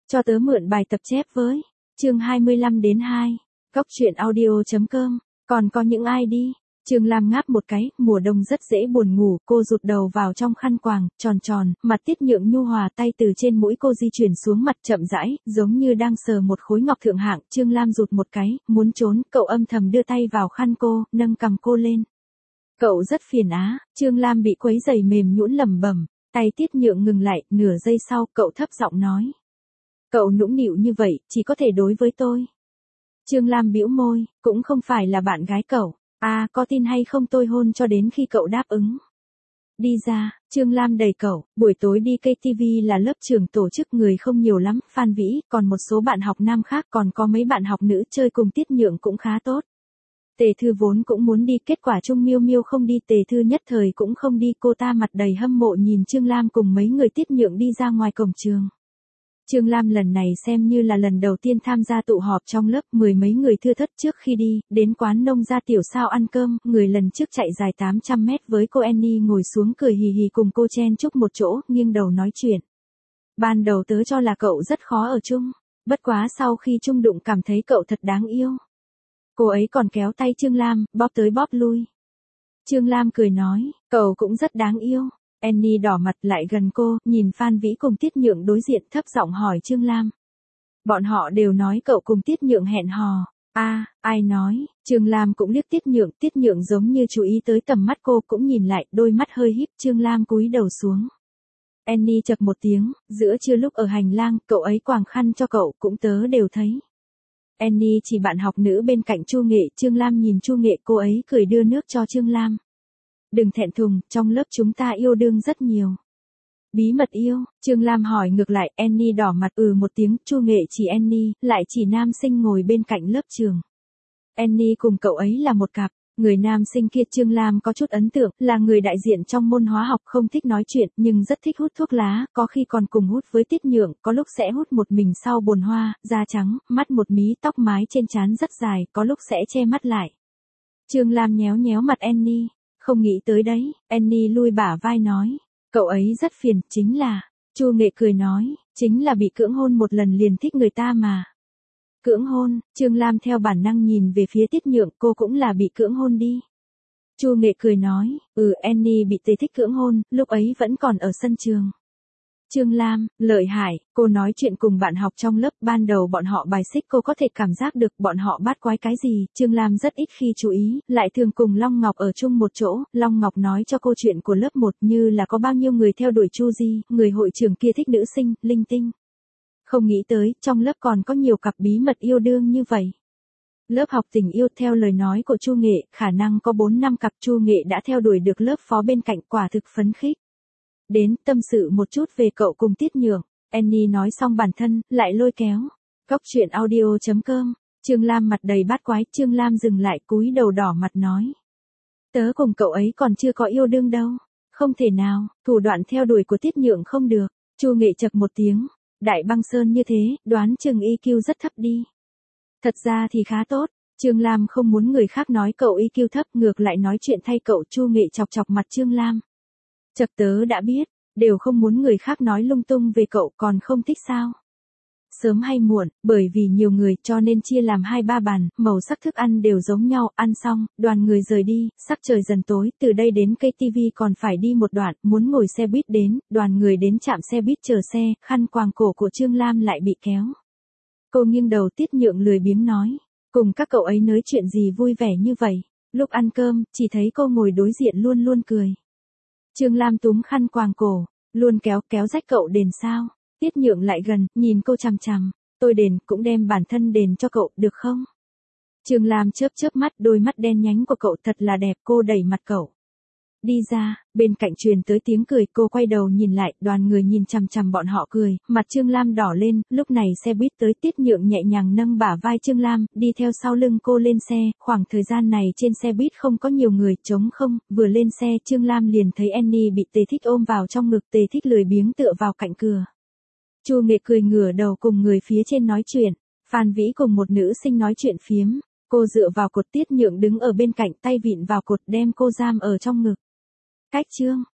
Cho tớ mượn bài tập chép với. Chương 25 đến 2. Góc truyện audio.com. Còn có những ai đi? Trương Lam ngáp một cái, mùa đông rất dễ buồn ngủ, cô rụt đầu vào trong khăn quàng, tròn, mặt Tiết Nhượng nhu hòa, tay từ trên mũi cô di chuyển xuống mặt chậm rãi, giống như đang sờ một khối ngọc thượng hạng. Trương Lam rụt một cái, muốn trốn, cậu âm thầm đưa tay vào khăn cô, nâng cằm cô lên. Cậu rất phiền á. Trương Lam bị quấy giày mềm nhũn lẩm bẩm. Tay Tiết Nhượng ngừng lại, nửa giây sau, cậu thấp giọng nói. Cậu nũng nịu như vậy, chỉ có thể đối với tôi. Trương Lam bĩu môi, cũng không phải là bạn gái cậu. À, có tin hay không tôi hôn cho đến khi cậu đáp ứng. Đi ra. Trương Lam đẩy cậu, buổi tối đi KTV là lớp trường tổ chức, người không nhiều lắm, Phan Vĩ, còn một số bạn học nam khác, còn có mấy bạn học nữ chơi cùng Tiết Nhượng cũng khá tốt. Tề Thư vốn cũng muốn đi, kết quả Trung Miêu Miêu không đi, Tề Thư nhất thời cũng không đi, cô ta mặt đầy hâm mộ nhìn Trương Lam cùng mấy người Tiết Nhượng đi ra ngoài cổng trường. Trương Lam lần này xem như là lần đầu tiên tham gia tụ họp trong lớp, mười mấy người thưa thớt. Trước khi đi, đến quán nông gia tiểu sao ăn cơm, người lần trước chạy dài 800 mét với cô Annie ngồi xuống cười hì hì cùng cô chen chúc một chỗ, nghiêng đầu nói chuyện. Ban đầu tớ cho là cậu rất khó ở chung, bất quá sau khi chung đụng cảm thấy cậu thật đáng yêu. Cô ấy còn kéo tay Trương Lam, bóp tới bóp lui. Trương Lam cười nói, cậu cũng rất đáng yêu. Annie đỏ mặt lại gần cô, nhìn Phan Vĩ cùng Tiết Nhượng đối diện, thấp giọng hỏi Trương Lam. Bọn họ đều nói cậu cùng Tiết Nhượng hẹn hò. À, ai nói? Trương Lam cũng liếc Tiết Nhượng giống như chú ý tới tầm mắt cô, cũng nhìn lại, đôi mắt hơi híp. Trương Lam cúi đầu xuống. Annie chậc một tiếng, giữa trưa lúc ở hành lang, cậu ấy quàng khăn cho cậu, cũng tớ đều thấy. Annie chỉ bạn học nữ bên cạnh Chu Nghệ. Trương Lam nhìn Chu Nghệ, cô ấy cười đưa nước cho Trương Lam. Đừng thẹn thùng, trong lớp chúng ta yêu đương rất nhiều. Bí mật yêu? Trương Lam hỏi ngược lại. Annie đỏ mặt một tiếng. Chu Nghệ chỉ Annie, lại chỉ nam sinh ngồi bên cạnh lớp trường. Annie cùng cậu ấy là một cặp. Người nam sinh kia Trương Lam có chút ấn tượng, là người đại diện trong môn hóa học, không thích nói chuyện, nhưng rất thích hút thuốc lá, có khi còn cùng hút với Tiết Nhượng, có lúc sẽ hút một mình sau bồn hoa, da trắng, mắt một mí, tóc mái trên trán rất dài, có lúc sẽ che mắt lại. Trương Lam nhéo nhéo mặt Annie. Không nghĩ tới đấy. Annie lui bả vai nói. Cậu ấy rất phiền, chính là. Chu Nghệ cười nói, chính là bị cưỡng hôn một lần liền thích người ta mà. Cưỡng hôn? Trương Lam theo bản năng nhìn về phía Tiết Nhượng, cô cũng là bị cưỡng hôn đi. Chu Nghệ cười nói, Annie bị Tề Thích cưỡng hôn, lúc ấy vẫn còn ở sân trường. Trương Lam, lợi hại, cô nói chuyện cùng bạn học trong lớp, ban đầu bọn họ bài xích, cô có thể cảm giác được bọn họ bắt quái cái gì. Trương Lam rất ít khi chú ý, lại thường cùng Long Ngọc ở chung một chỗ. Long Ngọc nói cho cô chuyện của lớp 1, như là có bao nhiêu người theo đuổi Chu Di, người hội trưởng kia thích nữ sinh, linh tinh. Không nghĩ tới, trong lớp còn có nhiều cặp bí mật yêu đương như vậy. Lớp học tình yêu, theo lời nói của Chu Nghệ, khả năng có 4-5 cặp. Chu Nghệ đã theo đuổi được lớp phó bên cạnh, quả thực phấn khích. Đến, tâm sự một chút về cậu cùng Tiết Nhượng. Annie nói xong bản thân, lại lôi kéo. Góc truyện audio.com. Trương Lam mặt đầy bát quái. Trương Lam dừng lại, cúi đầu đỏ mặt nói. Tớ cùng cậu ấy còn chưa có yêu đương đâu. Không thể nào, thủ đoạn theo đuổi của Tiết Nhượng không được. Chu Nghệ chậc một tiếng. Đại Băng Sơn như thế, đoán chừng EQ rất thấp đi. Thật ra thì khá tốt. Trương Lam không muốn người khác nói cậu EQ thấp, ngược lại nói chuyện thay cậu. Chu Nghệ chọc chọc mặt Trương Lam. Chật, tớ đã biết, đều không muốn người khác nói lung tung về cậu, còn không thích sao? Sớm hay muộn, bởi vì nhiều người cho nên chia làm 2-3 bàn, màu sắc thức ăn đều giống nhau, ăn xong, đoàn người rời đi, sắc trời dần tối, từ đây đến KTV còn phải đi một đoạn, muốn ngồi xe buýt đến, đoàn người đến trạm xe buýt chờ xe, khăn quàng cổ của Trương Lam lại bị kéo. Cô nghiêng đầu. Tiết Nhượng lười biếng nói, cùng các cậu ấy nói chuyện gì vui vẻ như vậy, lúc ăn cơm, chỉ thấy cô ngồi đối diện luôn luôn cười. Trương Lam túm khăn quàng cổ, luôn kéo rách cậu đền sao? Tiết Nhượng lại gần, nhìn cô chằm chằm, tôi đền, cũng đem bản thân đền cho cậu, được không? Trương Lam chớp mắt, đôi mắt đen nhánh của cậu thật là đẹp, cô đẩy mặt cậu. Đi ra, bên cạnh truyền tới tiếng cười, cô quay đầu nhìn lại, đoàn người nhìn chằm chằm bọn họ cười, mặt Trương Lam đỏ lên, lúc này xe buýt tới. Tiết Nhượng nhẹ nhàng nâng bả vai Trương Lam, đi theo sau lưng cô lên xe. Khoảng thời gian này trên xe buýt không có nhiều người, trống không. Vừa lên xe, Trương Lam liền thấy Annie bị Tề Thích ôm vào trong ngực. Tề Thích lười biếng tựa vào cạnh cửa. Chu Nghệ cười ngửa đầu cùng người phía trên nói chuyện. Phan Vĩ cùng một nữ sinh nói chuyện phiếm. Cô dựa vào cột, Tiết Nhượng đứng ở bên cạnh, tay vịn vào cột, đem cô giam ở trong ngực. Cách chương.